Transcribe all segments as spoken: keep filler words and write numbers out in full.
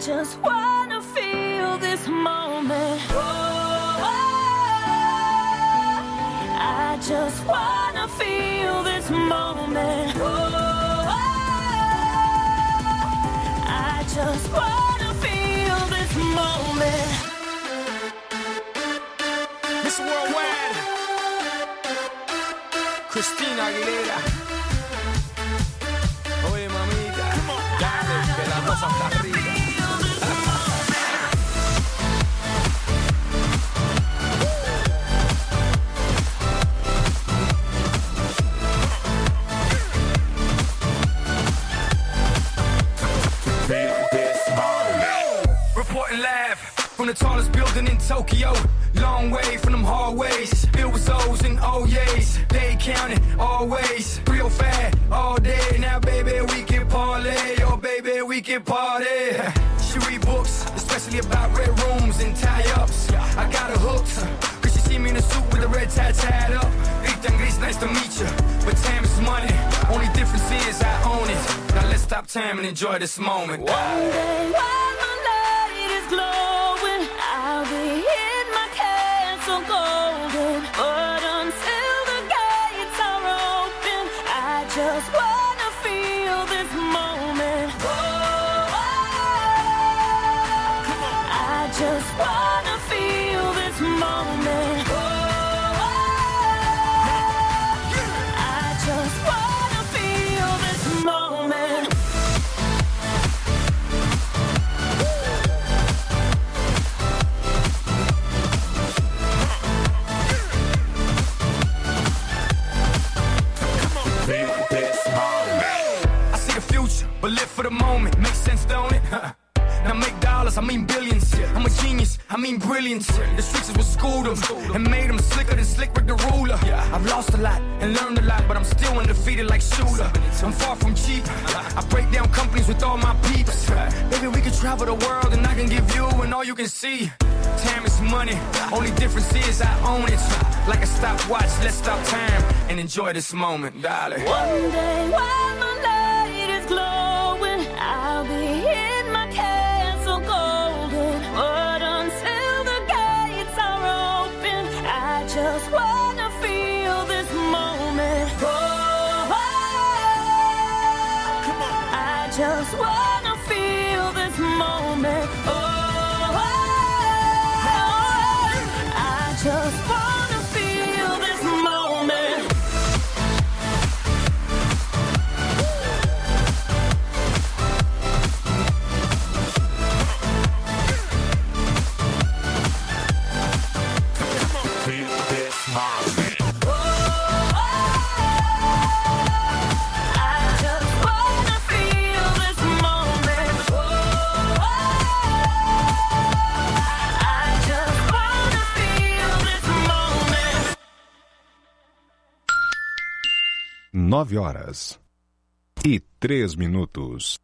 just wanna feel this moment. Oh, oh, I just wanna feel this moment. Oh, oh, I just wanna feel this moment. Miss Worldwide, Christina Aguilera. Oye, mamita, dale, que la cosa está rica. Reporting live from the tallest building in Tokyo. Long way from them hallways. Filled with O's and O's. They counting always. Real fat all day. Now, baby, we can parlay. Oh, baby, we can party. She read books, especially about red rooms and tie-ups. I got her hooked. Cause she see me in a suit with a red tie tied up. Rita Gris, nice to meet you. But time is money. Only difference is I own it. Now let's stop time and enjoy this moment. One day while my light is glowing, I'll be in my castle golden. But until the gates are open, I just wanna feel this moment. Oh, I just wanna feel this moment. Oh, I just wanna feel this moment. I see the future, but live for the moment. Makes sense, don't it? Now make dollars, I mean billions. I'm a genius, I mean brilliance. The streets is what schooled them and made them slicker than Slick Rick the ruler. I've lost a lot and learned a lot, but I'm still undefeated like Shooter. I'm far from cheap. I break down companies with all my peeps. Baby, we can travel the world and I can give you and all you can see. Time is money, only difference is I own it. Like a stopwatch, let's stop time and enjoy this moment, darling. One day while my light is glowing, I'll be in my castle golden. But until the gates are open, I just wanna feel this moment. Oh, I just wanna feel this moment. Oh, I just wanna feel this moment. Nove horas e três minutos.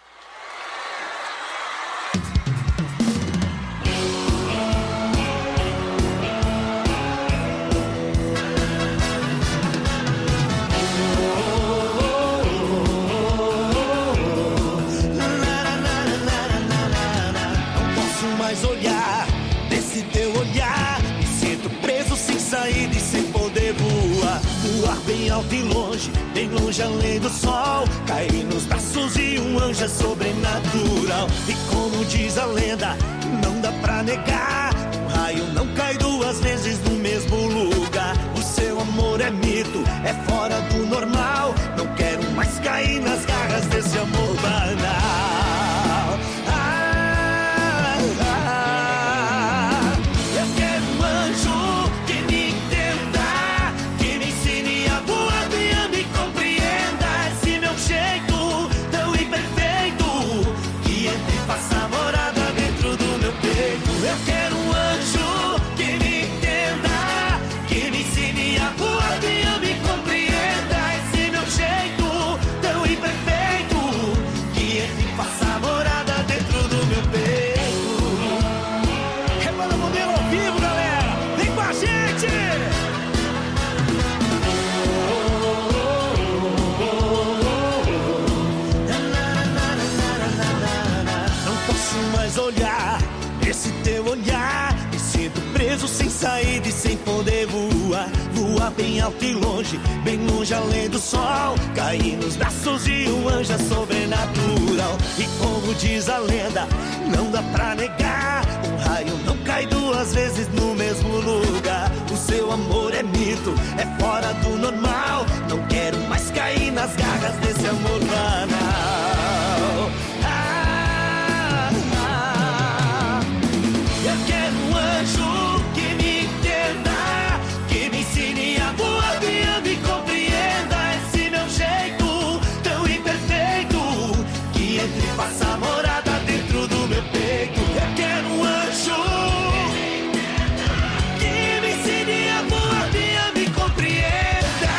Não posso mais olhar desse teu olhar. Me sinto preso sem saída e sem poder voar. Voar bem alto e longe, bem longe além do sol. Cair nos braços de um anjo é sobrenatural. E como diz a lenda, não dá pra negar, um raio não cai duas vezes no mesmo lugar. O seu amor é mito, é fora do normal. Não quero mais cair nas garras desse amor banal. Ah, ah, eu quero um anjo que me entenda, que me ensine a voar, me ame e compreenda esse meu jeito tão imperfeito, que entre e faça morada dentro do meu peito. Eu quero um anjo que me entenda, que me ensine a voar, me ame e compreenda esse meu jeito tão imperfeito, mais olhar esse teu olhar. Me sinto preso sem saída e sem poder voar. Voar bem alto e longe, bem longe além do sol. Cair nos braços de um anjo sobrenatural. E como diz a lenda, não dá pra negar, um raio não cai duas vezes no mesmo lugar. O seu amor é mito, é fora do normal. Não quero mais cair nas garras desse amor banal. Ah, ah, eu quero um anjo que me entenda, que me ensine a voar, que me compreenda. Esse meu jeito tão imperfeito, que entre e faça morada dentro do meu peito. Eu quero um anjo que me ensine a voar, que me compreenda,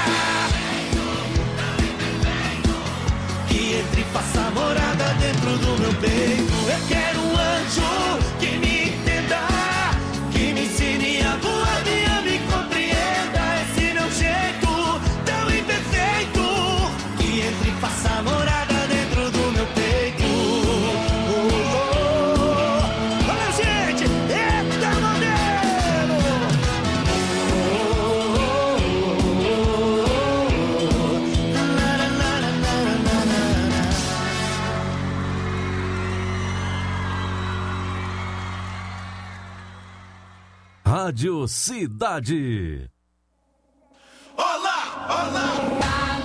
que entre e faça morada dentro do meu peito. Eu quero um anjo que me entenda, que me ensine a voar, que me compreenda. Esse meu jeito tão imperfeito, que entre e faça morada dentro do meu peito. Oh, oh, oh. Olha, gente, eita modelo. Oh, oh, oh, oh. Na, na, na, na, na, na, na. Rádio Cidade. Olá, olá.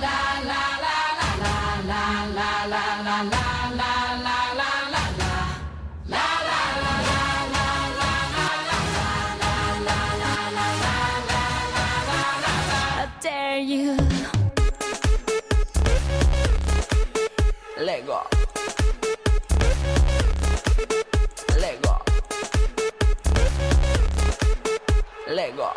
I dare you. Lego. Lego. Lego.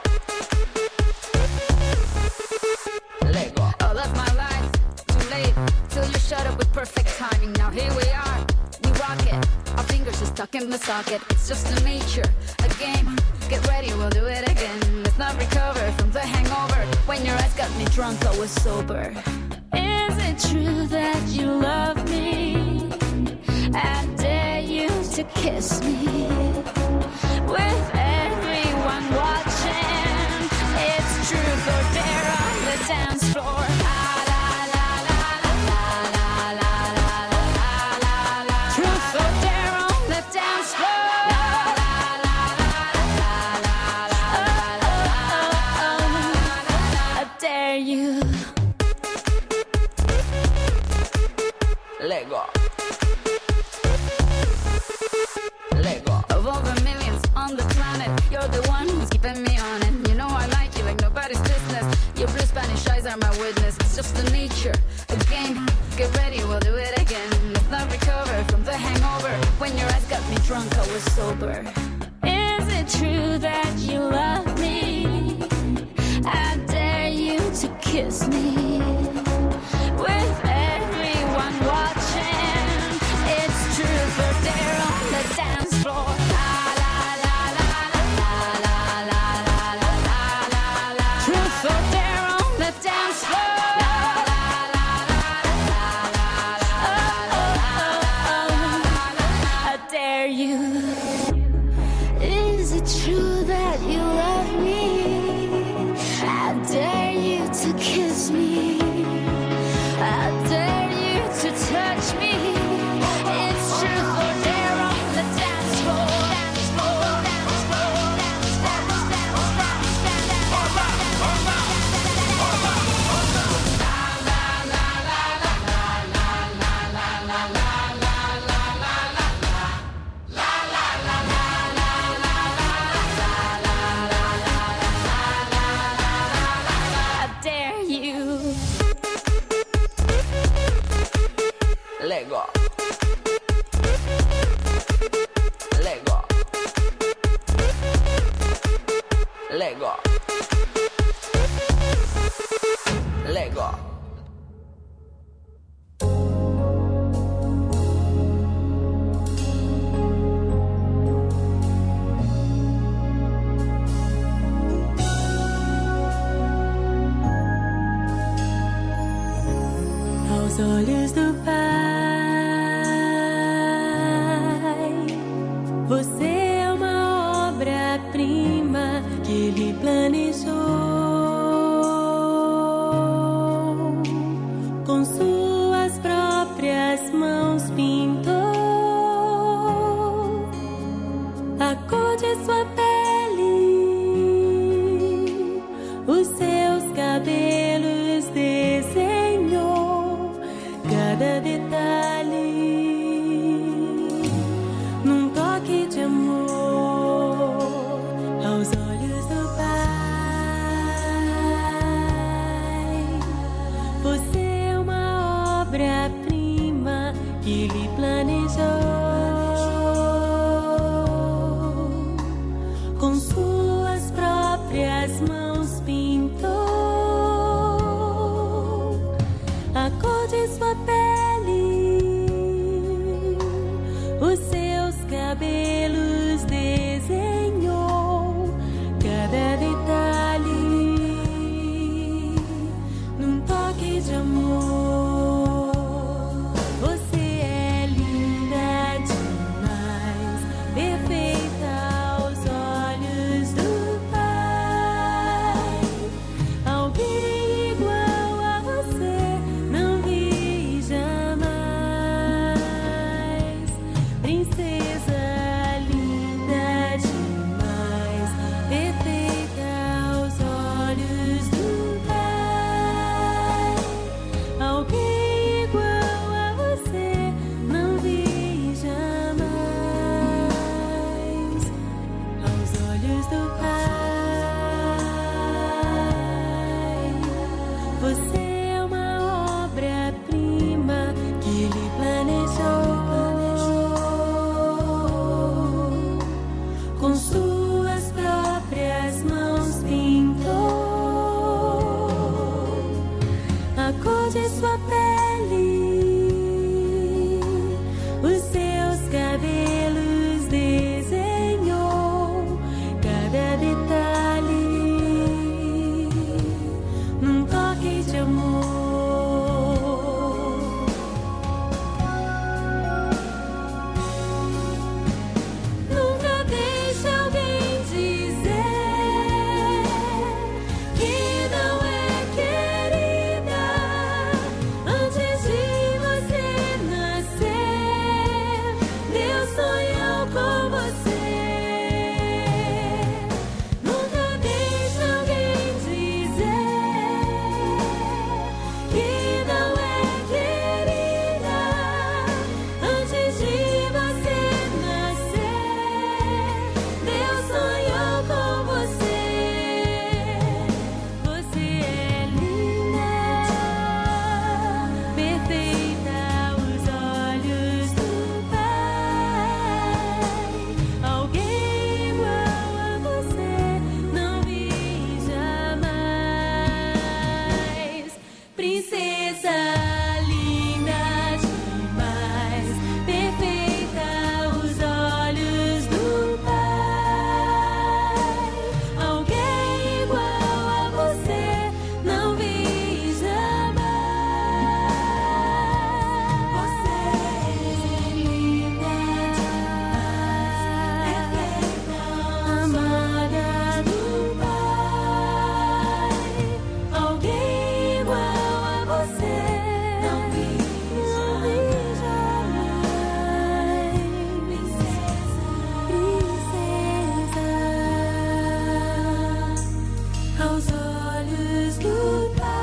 Lego. All of my life, too late, till you shut up with perfect timing. Now here we are, we rock it. Our fingers are stuck in the socket. It's just a nature, a game. Get ready, we'll do it again. Let's not recover from the hangover. When your eyes got me drunk, I was sober. Is it true that you love me? I dare you to kiss me. With everyone watching, it's truth or dare on the dance floor. La, la, la, la, la, la, la, la, la, la, la. Truth or dare on the dance floor. La, la, la, la, la, la, la, la, la. I dare you. Lego. Lego. Of all the millions on the planet, you're the one who's keeping me on it. You know I like you like nobody's business. Your blue Spanish eyes are my witness. It's just the nature, a game. Get ready, we'll do it again. Let's not recover from the hangover. When your eyes got me drunk, I was sober. Is it true that you love me? I dare you to kiss me. With everyone watching, it's truth or dare on the dance floor. La, la, la, la, la, la, la, la, la, la, la. Truth or dare on the dance floor. La, la, la, la, la, la, la, la, la. I dare you. Is it true that you love me? I dare you to kiss me. I sua pele, os seus cabelos desenhou cada detalhe num toque de amor aos olhos do Pai. Você é uma obra-prima que Ele planejou. Com suas próprias mãos pintou a cor de sua pele, os seus cabelos desenhou cada detalhe num toque de amor. Você é linda demais, perfeita aos olhos do Pai. Alguém igual a você não vi jamais. Princesa linda demais, perfeita aos olhos do Pai. Alguém igual a você não vi jamais aos olhos do Pai. Você é uma obra-prima que Ele planejou. Com suas próprias mãos pintou a cor de sua pele, os seus cabelos desenhou cada detalhe num toque de amor. Nunca deixe alguém dizer que não é querida antes de você nascer. Deus sonhou com você. Nunca deixe alguém dizer que não é querida antes de você nascer. Deus sonhou com você. Você é linda, perfeita aos olhos do Pai. Alguém igual a você não vi jamais. Princesa linda demais, perfeita aos olhos do Pai. Alguém igual a você não vi jamais. Você é linda demais, perfeita, amada do Pai. Alguém igual a você não vi jamais. Princesa, princesa aos olhos do Pai.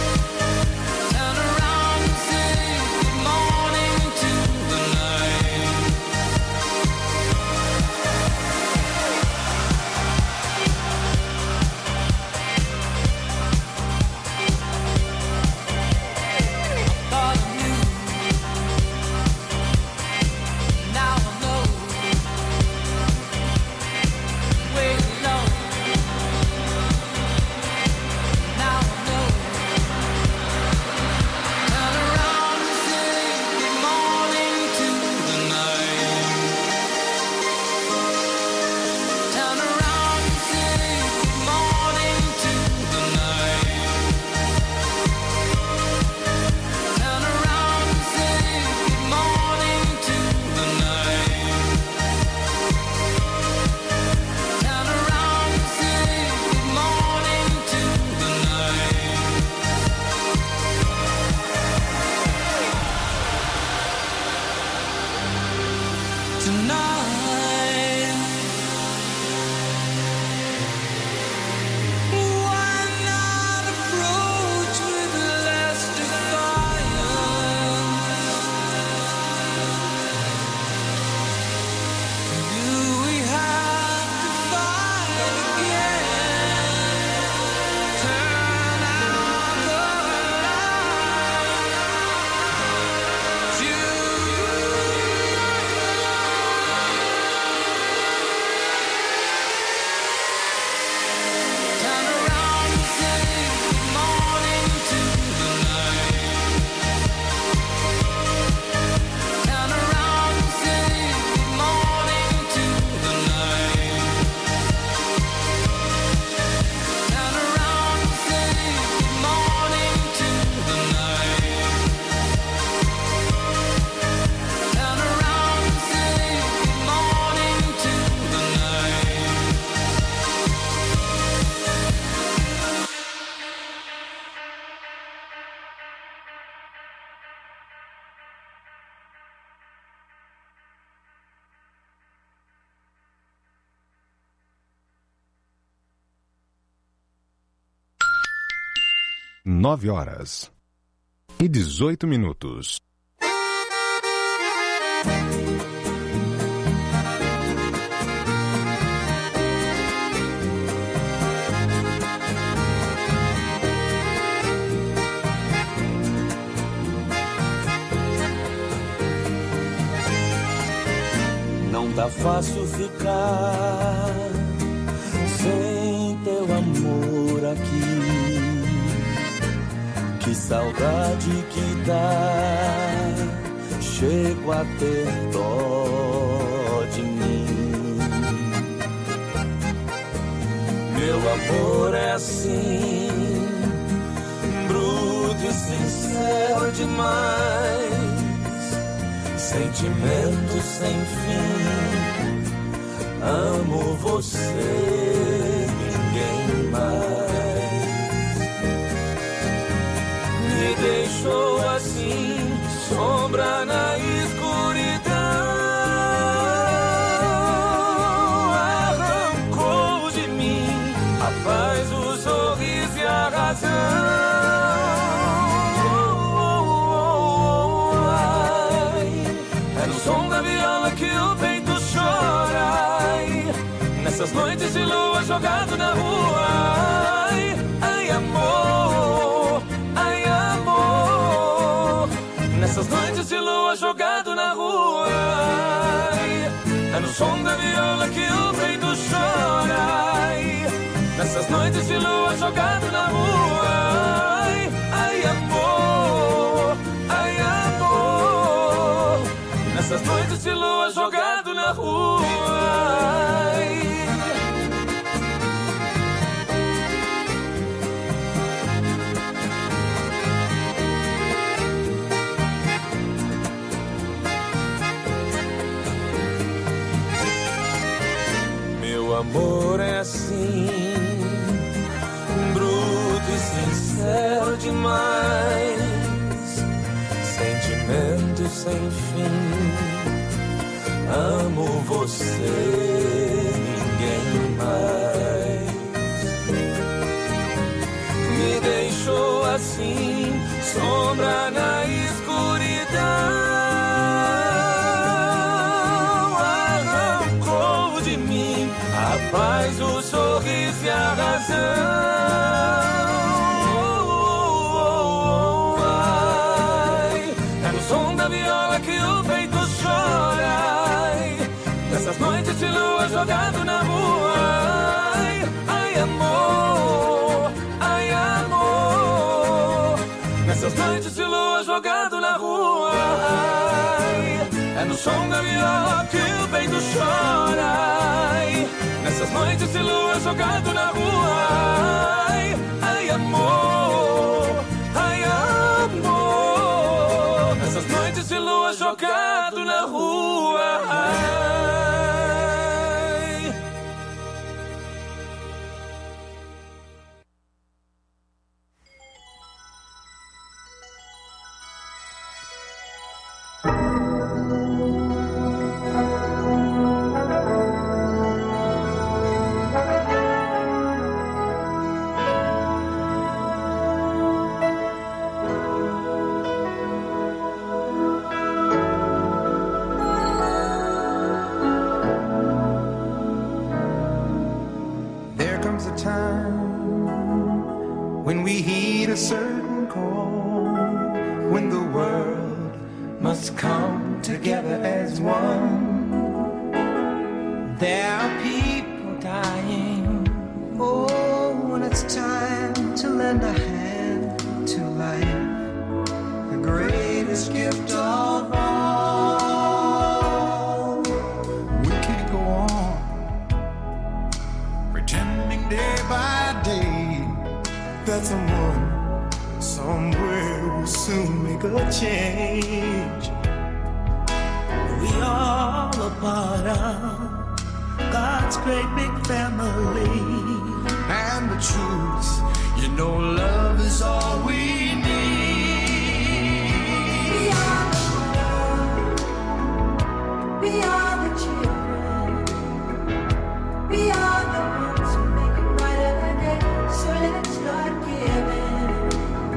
Turn around and say good morning to the night. nove horas e dezoito minutos. Não tá fácil ficar sem teu amor aqui. Que saudade que dá, chego a ter dó de mim. Meu amor é assim, bruto e sincero demais. Sentimento sem fim, amo você, ninguém mais. Me deixou assim, sombra na escuridão. Arrancou de mim a paz, o sorriso e a razão. Que o peito chora, ai, nessas noites de lua jogado na rua. Ai, ai amor, ai amor, nessas noites de lua jogado na rua. Ai, é no som da viola que o peito chora, ai, nessas noites de lua jogado na rua. Ai, ai amor, ai amor, nessas noites de lua jogado na rua. Ai. Meu amor é assim, bruto e sincero demais. Sentimento sem fim, amo você, ninguém mais. Me deixou assim, sombra na escuridão. Arrancou de mim a paz, o sorriso e a razão. Que o peito chora, ai, nessas noites de lua jogado na rua. Ai, ai amor, ai amor, nessas noites de lua jogado na rua. Ai, é no som da viola que o peito chora, ai, nessas noites de lua jogado na rua. Ai, ai amor, ai amor, nessas noites de lua jogado na rua. Ai. When we heed a certain call, when the world must come together as one. There are people dying. Oh, when it's time to lend a hand to life, the greatest gift of all. We can't go on pretending day by day that someone somewhere will soon make a change. We are a part of God's great big family, and the truth, you know, love is all we need. We are the world, we are the children, we are the ones who make a brighter day. So let's start giving.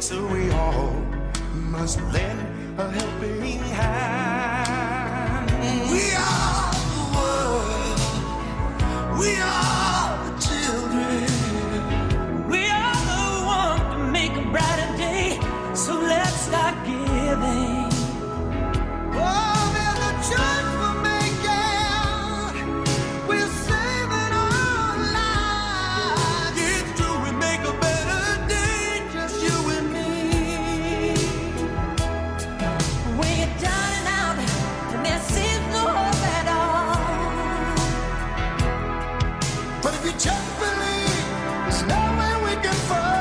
So we all must lend a helping hand. We are the world. We are the children. We are the one to make a brighter day. So let's start giving. Oh, there's a choice we're making. We're saving our lives. It's true, we make a better day, just you and me. When you're down and out, and there seems no hope at all. But if you just believe, there's nowhere we can fall.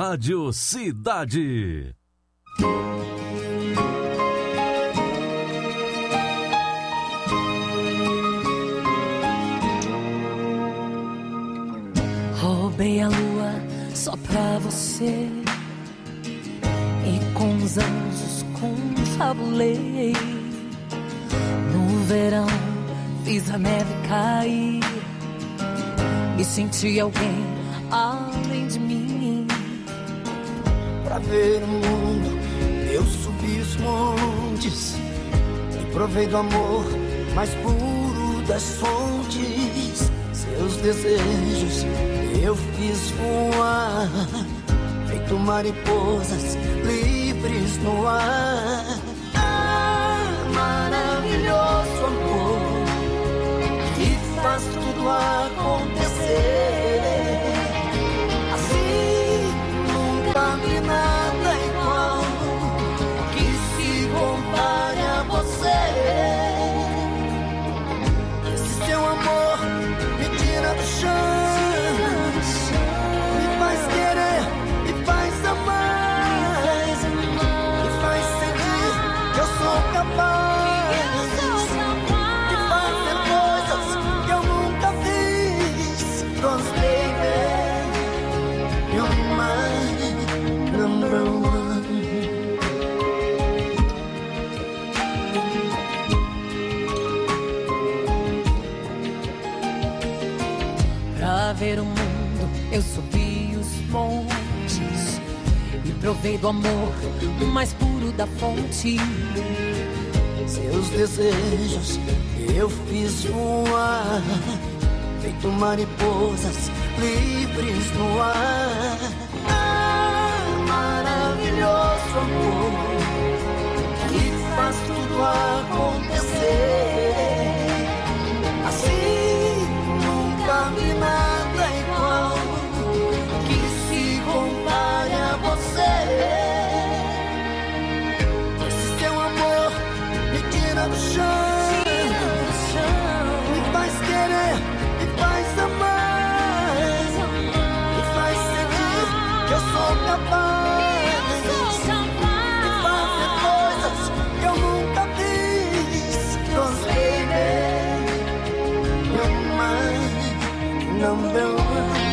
Rádio Cidade. Roubei a lua só pra você e com os anjos confabulei. No verão fiz a neve cair, me senti alguém além de mim. Pra ver o mundo eu subi os montes e provei do amor mais puro das fontes. Seus desejos eu fiz voar, feito mariposas livres no ar. Ah, maravilhoso amor que faz tudo acontecer. Assim nunca vi nada igual que se compare a você. Esse seu amor me tira do chão, me faz querer, me faz amar, me faz sentir que eu sou capaz de fazer coisas que eu nunca fiz. 'Cause baby, you're my number one. Pra ver o mundo eu subi os montes e provei do amor mais puro da fonte. Seus desejos eu fiz voar, feito mariposas livres no ar. Ah, maravilhoso amor que faz tudo acontecer. Assim nunca vi nada igual que se compare a você. Esse seu amor me tira do chão, me faz querer, me faz amar, me faz sentir que eu sou capaz de fazer coisas que eu nunca fiz. 'Cause baby, you're my number one.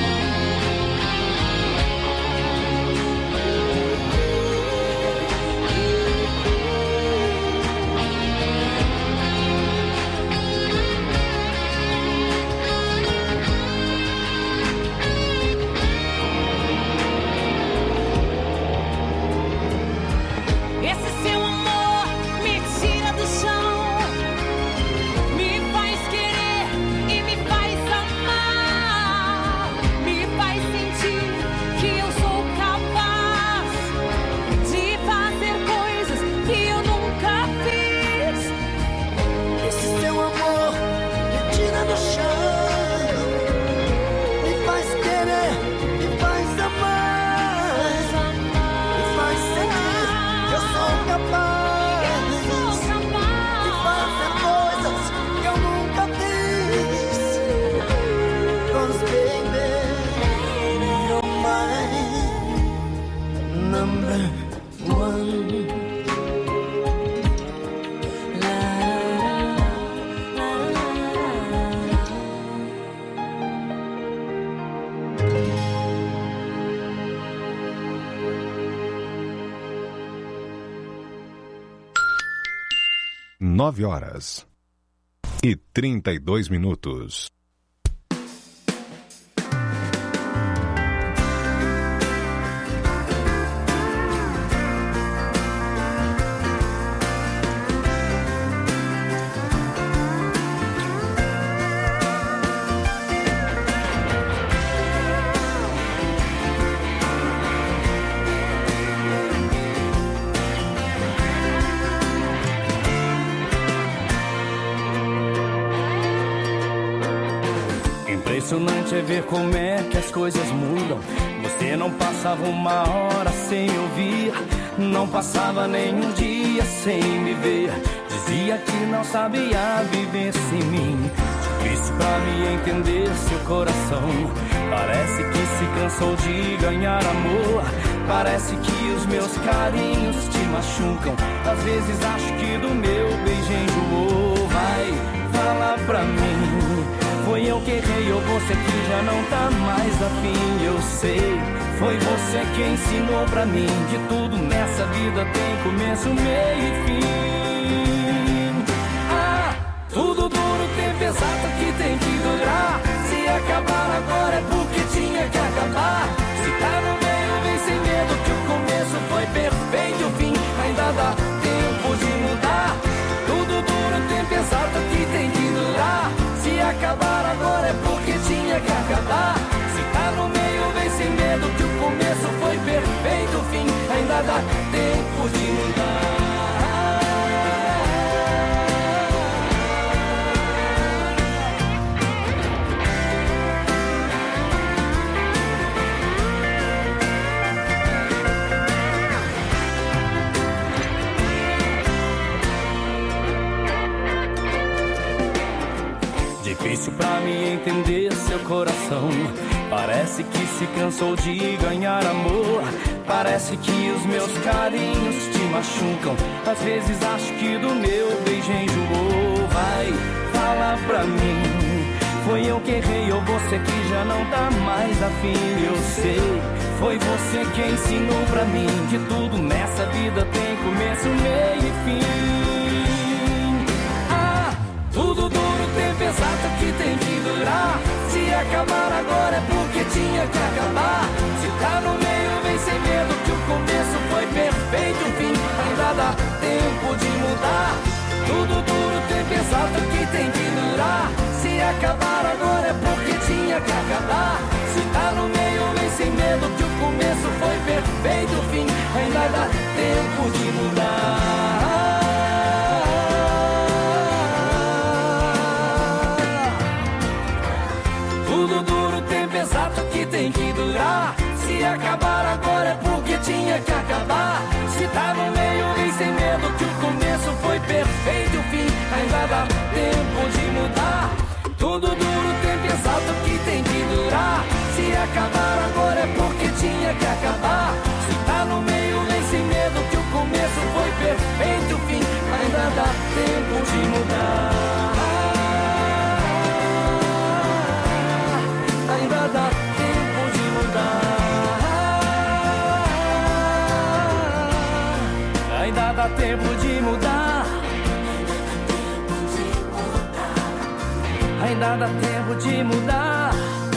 Esse seu amor me tira do chão, me faz querer e me faz amar, me faz sentir que eu sou capaz de fazer coisas que eu nunca fiz. Esse seu amor me tira do chão, me faz querer, me faz amar, me faz sentir que eu sou capaz de fazer coisas que eu nunca fiz. 'Cause baby, you're my number one. Nove horas e trinta e dois minutos. Impressionante é ver como é que as coisas mudam. Você não passava uma hora sem ouvir, não passava nenhum dia sem me ver. Dizia que não sabia viver sem mim. Difícil pra me entender seu coração. Parece que se cansou de ganhar amor. Parece que os meus carinhos te machucam. Às vezes acho que do meu beijo enjoou. Vai, fala pra mim, foi eu que errei ou você que já não tá mais afim? Eu sei, foi você que ensinou pra mim. De tudo nessa vida tem começo, meio e fim. Ah, tudo duro tem pesado que tem que durar. Se acabar agora é porque tinha que acabar. Se tá no meio vem sem medo que o começo foi perfeito. O fim ainda dá tempo de mudar. Tudo duro tem pesado que tem que durar. Se acabar agora é porque tinha que acabar. Se tá no meio vem sem medo que o começo foi perfeito. O fim ainda dá tempo de mudar. Difícil pra me entender seu coração. Parece que se cansou de ganhar amor. Parece que os meus carinhos te machucam. Às vezes acho que do meu beijo enjoou. Vai, fala pra mim, foi eu que errei ou você que já não tá mais afim? Eu sei, foi você que ensinou pra mim. De tudo nessa vida tem começo, meio e fim. Ah, tudo duro tem pesado que tem que durar. Se acabar agora é porque tinha que acabar. Se tá no meio vem sem medo que o começo foi perfeito. O fim ainda dá tempo de mudar. Tudo duro tem pesado que tem que durar. Se acabar agora é porque tinha que acabar. Se tá no meio vem sem medo que o começo foi perfeito. O fim ainda dá tempo de mudar. Tudo duro tem pesado que tem que durar. Se acabar agora é porque tinha que acabar. Se tá no meio vem sem medo que o começo foi perfeito. O fim ainda dá tempo de mudar. Tudo duro tem pesado que tem que durar. Se acabar agora é porque tinha que acabar. Se tá no meio vem sem medo que o começo foi perfeito. O fim ainda dá tempo de mudar. Ainda dá tempo de mudar. Ainda dá tempo de mudar. Ainda dá tempo de mudar.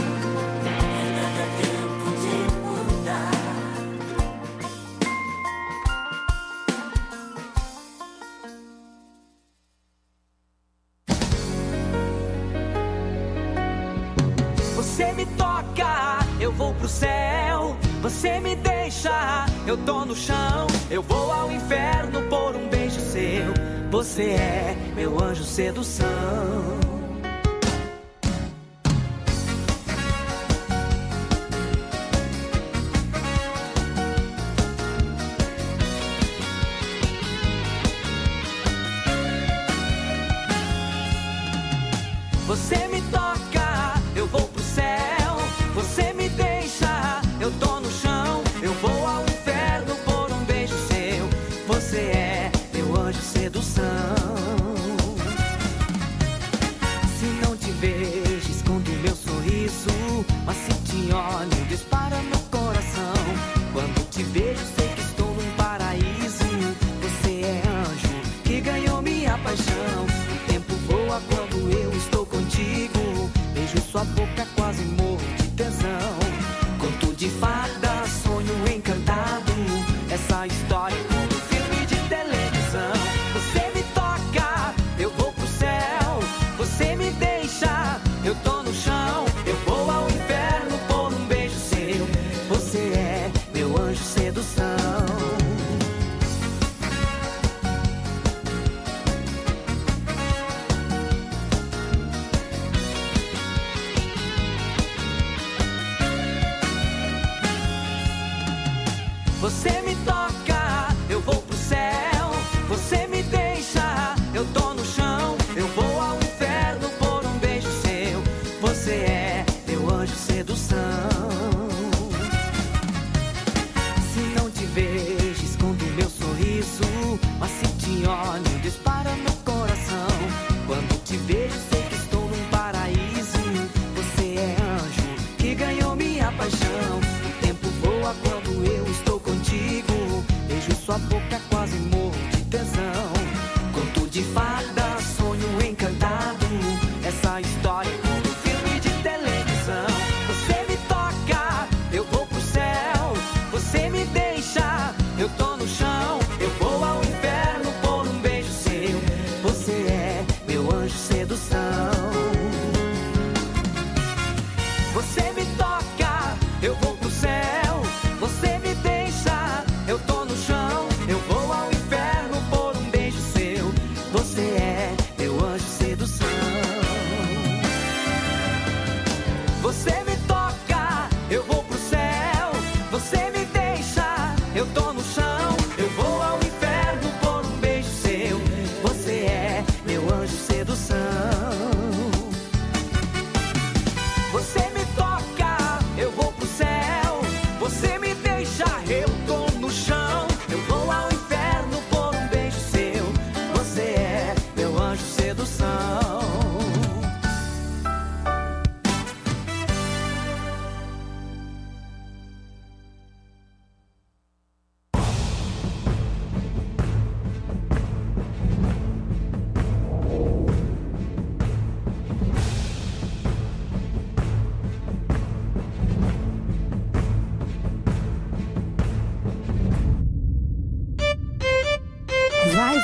Você me toca, eu vou pro céu. Você me deixa, eu tô no chão. Eu vou ao inferno por um beijo seu. Você é meu anjo sedução. Você me toca, eu vou pro céu. Você me deixa, eu tô no chão. Eu vou ao inferno por um beijo seu. Você é meu anjo sedução. Se não te vejo, escondo meu sorriso. Mas se te olho, dispara meu coração. Quando te vejo, sei que estou num paraíso. Você é anjo que ganhou minha paixão. O tempo voa quando eu estou contigo. Beijo sua boca, quase morro de tesão. Conto de fada, sonho encantado. Essa história é como um filme de televisão. Você me toca, eu vou pro céu. Você me deixa, eu tô no chão. Eu vou ao inferno por um beijo seu. Você é meu anjo sedução. Você me toca, eu vou pro céu. Você me deixa, eu tô no chão. Eu vou ao inferno por um beijo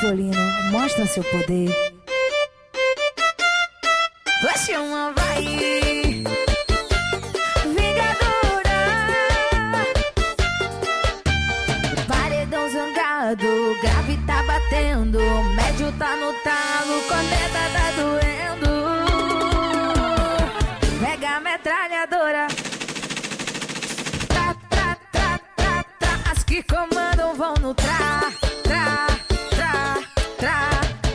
Violino, mostra seu poder. Vai chamar, vai. Vingadora. Paredão zangado, grave tá batendo, médio tá no talo, corneta tá doendo. Pega a metralhadora. Tra, tra, tra, tra, tra. As que comandam vão no tra, tra, tra, tra.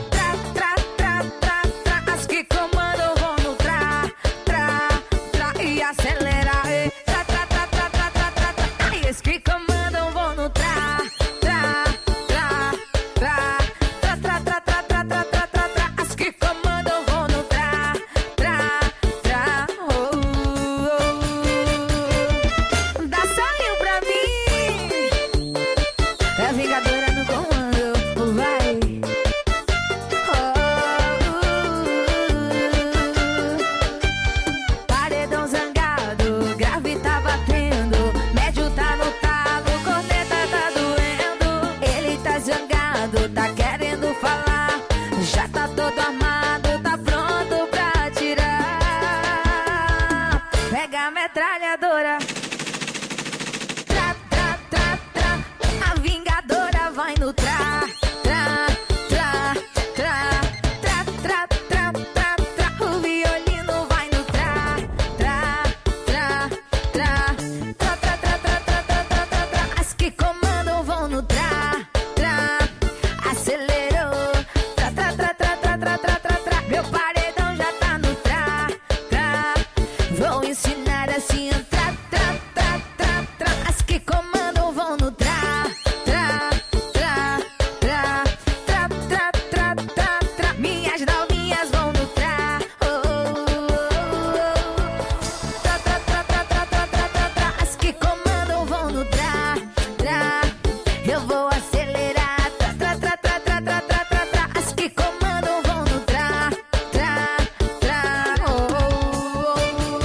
Metralhadora. Tra, tra, tra, tra. A vingadora vai no tra, tra, tra, tra, tra, tra, tra, tra, tra. O violino vai no tra, tra, tra, tra, tra, tra, tra, tra, tra, tra, tra, tra, tra. As que comandam vão no tra, tra. Acelerou. Tra, tra, tra, tra, tra, tra, tra, tra, tra. Meu paredão já tá no tra, tra. Vou ensinar assim, tra, tra, tra, tra, tra. As que comandam vão no tra, tra, tra, tra, tra, tra, tra, tra, tra. Minhas novinhas vão no tra, oh, oh, oh, oh. Tra, tra, tra, tra, tra, tra, tra, tra, tra. As que comandam vão no tra, tra. Eu vou acelerar, tra, tra, tra, tra, tra, tra, tra, tra, tra. As que comandam vão no tra, tra, tra, oh, oh, oh.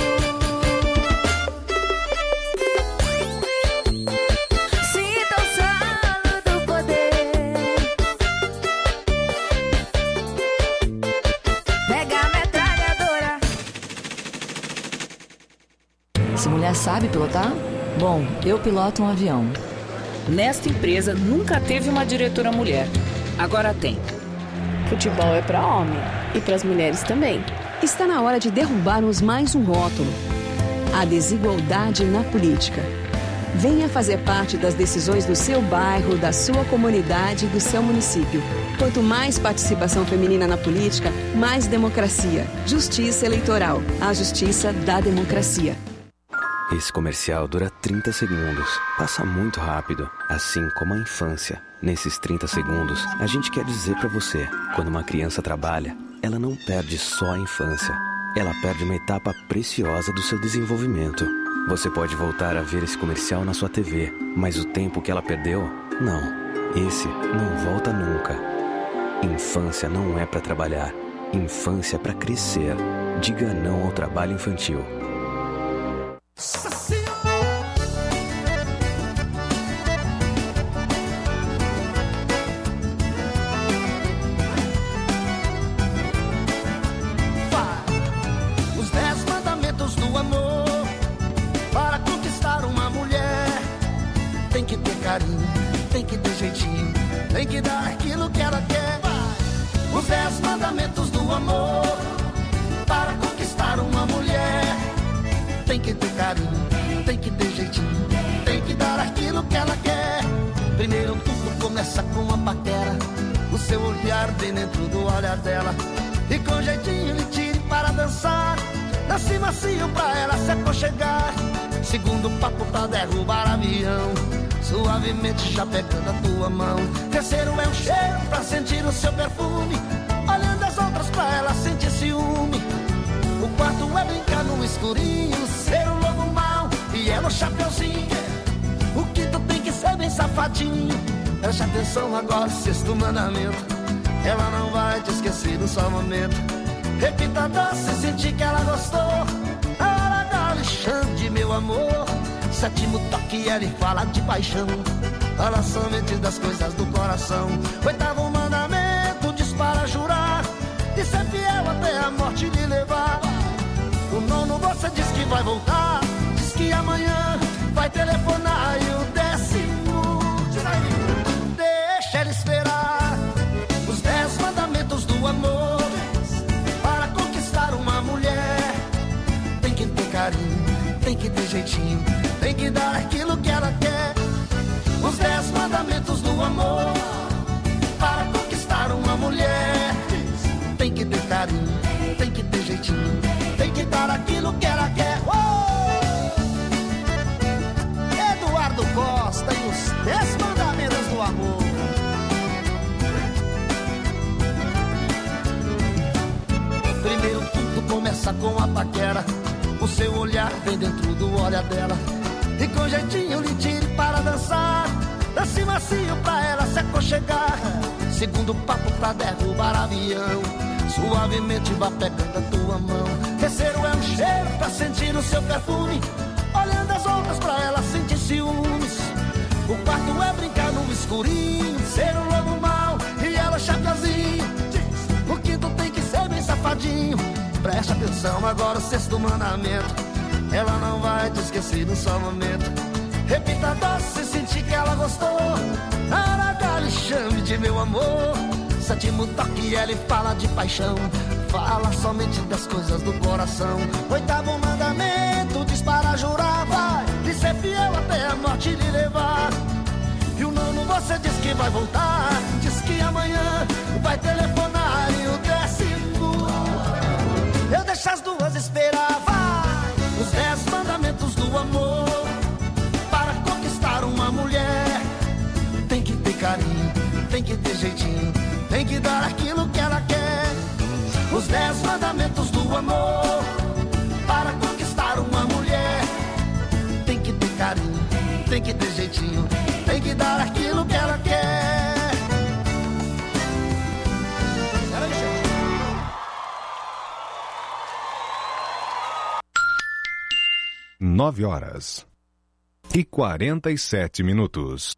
Sinta o solo do poder. Pega a metralhadora. Essa mulher sabe pilotar? Bom, eu piloto um avião. Nesta empresa nunca teve uma diretora mulher. Agora tem. Futebol é para homem e para as mulheres também. Está na hora de derrubarmos mais um rótulo: a desigualdade na política. Venha fazer parte das decisões do seu bairro, da sua comunidade e do seu município. Quanto mais participação feminina na política, mais democracia. Justiça Eleitoral. A justiça da democracia. Esse comercial dura trinta segundos. Passa muito rápido, assim como a infância. Nesses trinta segundos, a gente quer dizer pra você: quando uma criança trabalha, ela não perde só a infância. Ela perde uma etapa preciosa do seu desenvolvimento. Você pode voltar a ver esse comercial na sua T V, mas o tempo que ela perdeu, não. Esse não volta nunca. Infância não é pra trabalhar. Infância é pra crescer. Diga não ao trabalho infantil. Os dez mandamentos do amor. Para conquistar uma mulher, tem que ter carinho, tem que ter jeitinho, tem que dar aquilo que ela quer. Os dez mandamentos do amor. Para conquistar uma mulher, tem que ter carinho, tem que ter jeitinho, tem que dar aquilo que ela quer. Primeiro tudo começa com uma paquera, o seu olhar bem dentro do olhar dela, e com jeitinho lhe tire para dançar. Nasce macio pra ela se aconchegar. Segundo papo pra derrubar avião, suavemente já pegando a tua mão. Terceiro é um cheiro pra sentir o seu perfume, olhando as outras pra ela sentir ciúme. O quarto é brincar no escurinho, ser um lobo mau e ela o chapeuzinho. O quinto tem que ser bem safadinho. Preste atenção agora, sexto mandamento: ela não vai te esquecer no só momento. Repita doce, sentir que ela gostou. A hora da Alexandre, meu amor. Sétimo toque, ela fala de paixão. Fala somente das coisas do coração. Oitavo mandamento: até a morte lhe levar. O nono você diz que vai voltar, diz que amanhã vai telefonar. E o décimo, diz aí, deixa ele esperar. Os dez mandamentos do amor. Para conquistar uma mulher, tem que ter carinho, tem que ter jeitinho, tem que dar aquilo que ela quer. Os dez mandamentos do amor. Para conquistar uma mulher, tem que ter carinho, tem que ter jeitinho, tem que dar aquilo que ela quer. Oh! Eduardo Costa e os dez mandamentos do amor. Primeiro tudo começa com a paquera. O seu olhar vem dentro do olhar dela. E com jeitinho lhe tire para dançar. Dance macio pra ela se aconchegar. Segundo papo pra derrubar avião. Suavemente vá pegando a tua mão. Terceiro é um cheiro pra sentir o seu perfume. Olhando as outras pra ela sentir ciúmes. O quarto é brincar no escurinho. Ser um lobo mau e ela chacazinho. O quinto tem que ser bem safadinho. Preste atenção agora o sexto mandamento. Ela não vai te esquecer num só momento. Repita doce, sentir que ela gostou. Araga, lhe chame de meu amor. Sétimo toque, ela fala de paixão. Fala somente das coisas do coração. Oitavo mandamento, diz para jurar. Vai lhe ser fiel até a morte lhe levar. E o nono você diz que vai voltar. Diz que amanhã vai telefonar. E o décimo, eu deixo as duas esperar. Vai, os dez mandamentos do amor. Para conquistar uma mulher, tem que ter carinho, tem que ter jeitinho, tem que dar aquilo que ela quer. Os dez mandamentos do amor. Para conquistar uma mulher, tem que ter carinho, tem que ter jeitinho, tem que dar aquilo que ela quer. Nove horas e quarenta e sete minutos.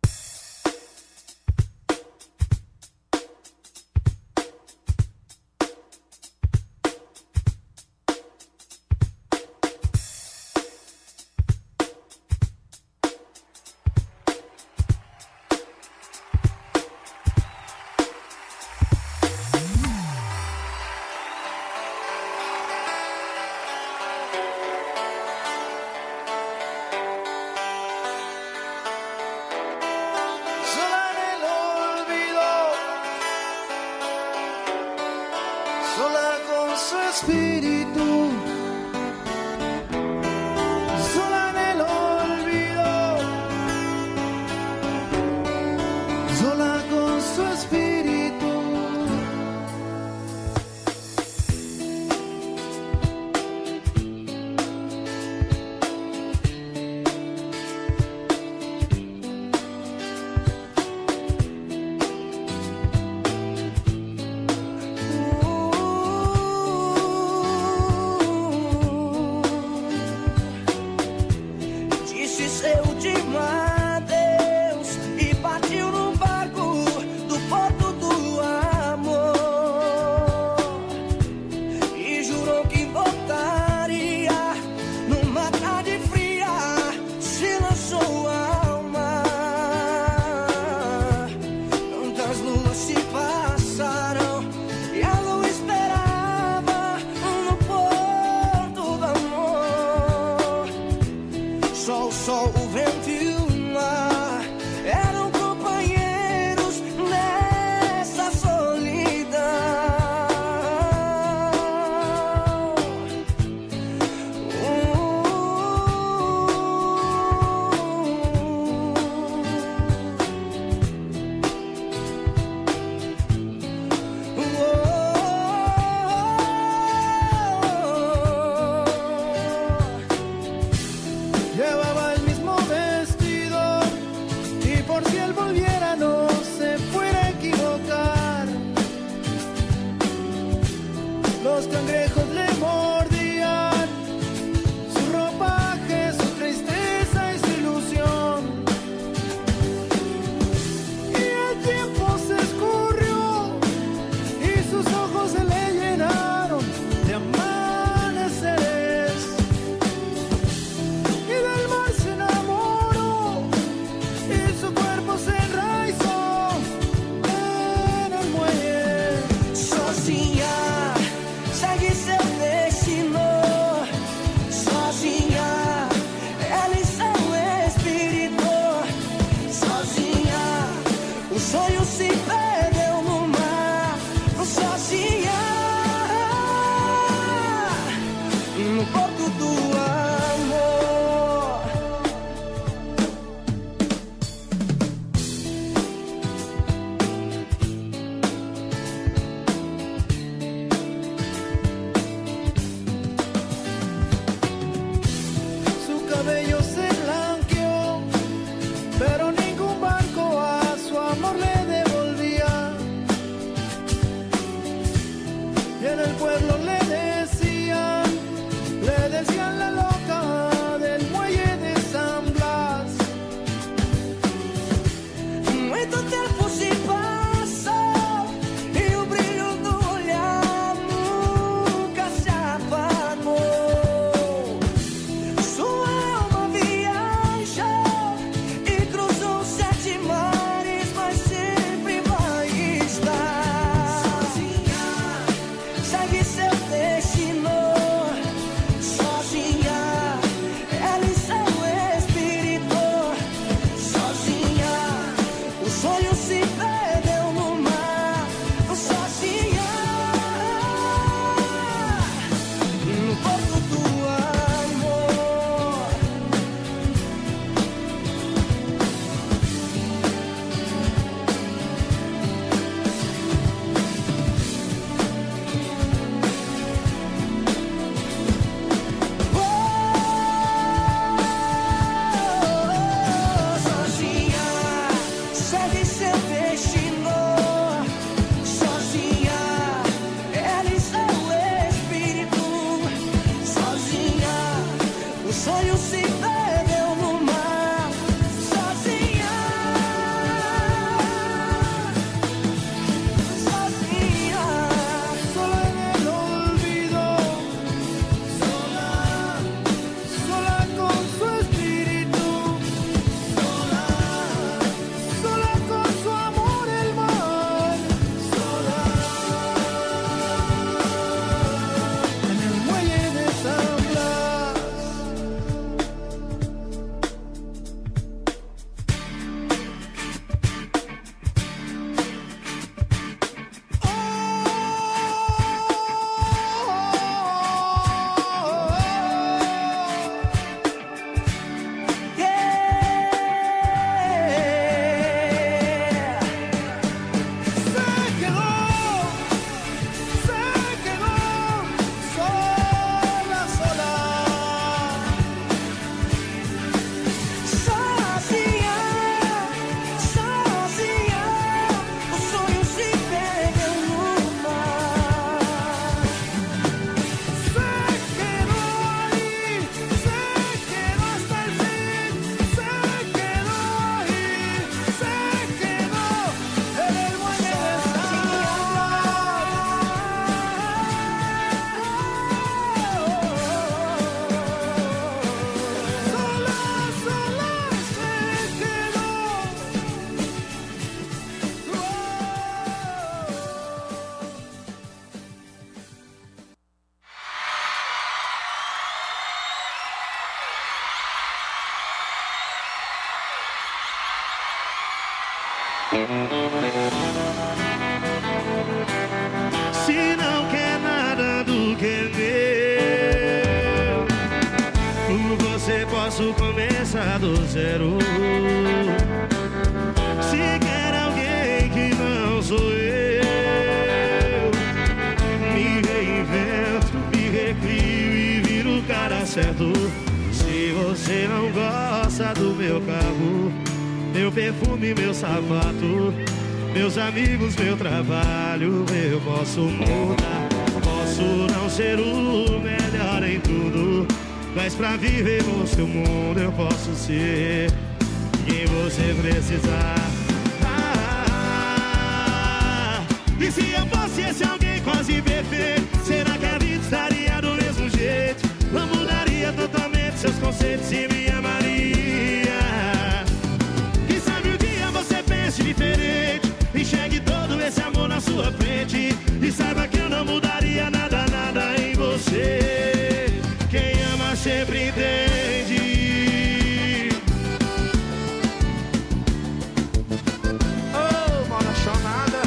Se não quer nada do que é meu, por você posso começar do zero. Se quer alguém que não sou eu, me reinvento, me recrio e viro o cara certo. Se você não gosta do meu carro, meu perfume, meu sapato, meus amigos, meu trabalho, eu posso mudar. Posso não ser o melhor em tudo, mas pra viver no seu mundo eu posso ser quem você precisar. Ah, e se eu fosse esse alguém quase perfeito, será que a vida estaria do mesmo jeito? Não mudaria totalmente seus conceitos e me amaria. Quem sabe um dia você pense diferente, enxergue todo esse amor na sua frente e saiba que eu não mudaria nada, nada em você. Quem ama sempre entende. Oh, mal apaixonada.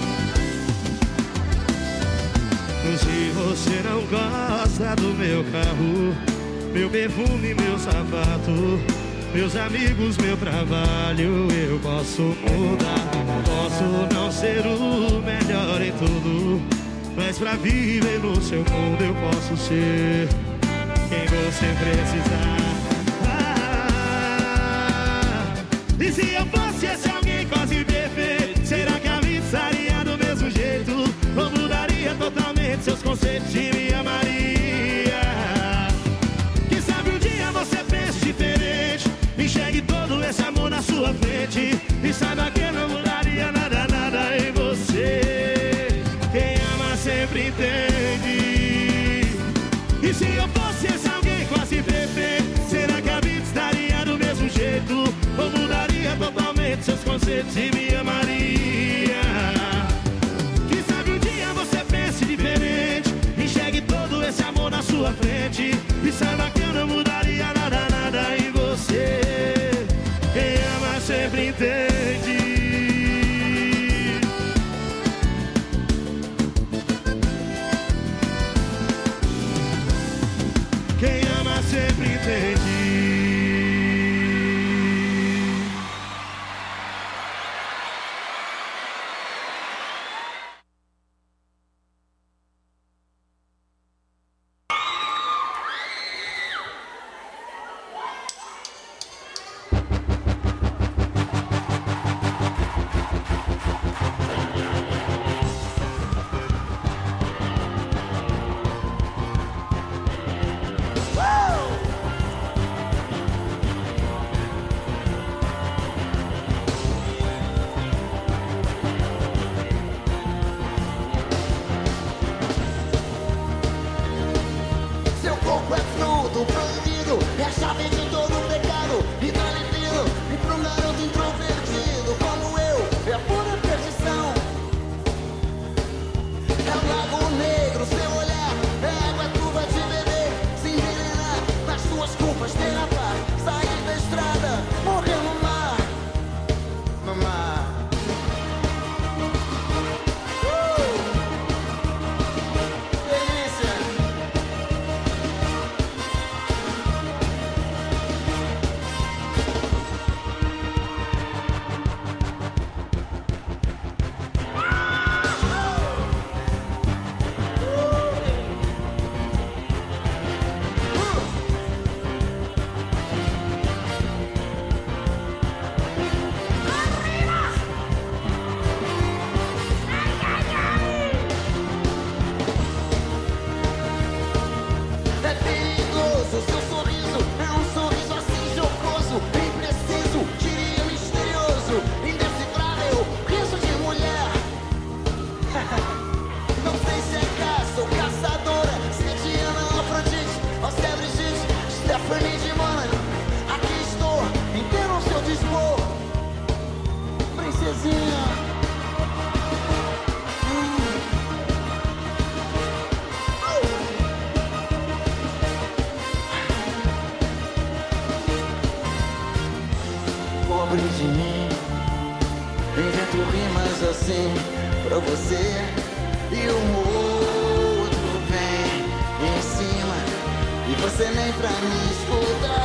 Se você não gosta do meu carro, meu perfume, meu sapato, meus amigos, meu trabalho, eu posso mudar. Posso não ser o melhor em tudo, mas pra viver no seu mundo eu posso ser quem você precisar. Ah, e se eu fosse esse alguém quase perfeito, será que a vida estaria do mesmo jeito? Ou mudaria totalmente seus conceitos e me amaria? Quem sabe um dia você pense diferente, enxergue todo esse amor na sua frente e saiba que eu não mudaria nada, nada em você. Quem ama sempre entende. E se eu fosse esse alguém quase perfeito, será que a vida estaria do mesmo jeito? Ou mudaria totalmente seus conceitos e me amaria? Quem sabe um dia você pense diferente, enxergue todo esse amor na sua frente e saiba que eu não mudaria nada, nada em você. Quem ama sempre entende. Quem ama sempre entende. rimas assim pra você. E um outro vem em cima e você nem pra me escutar.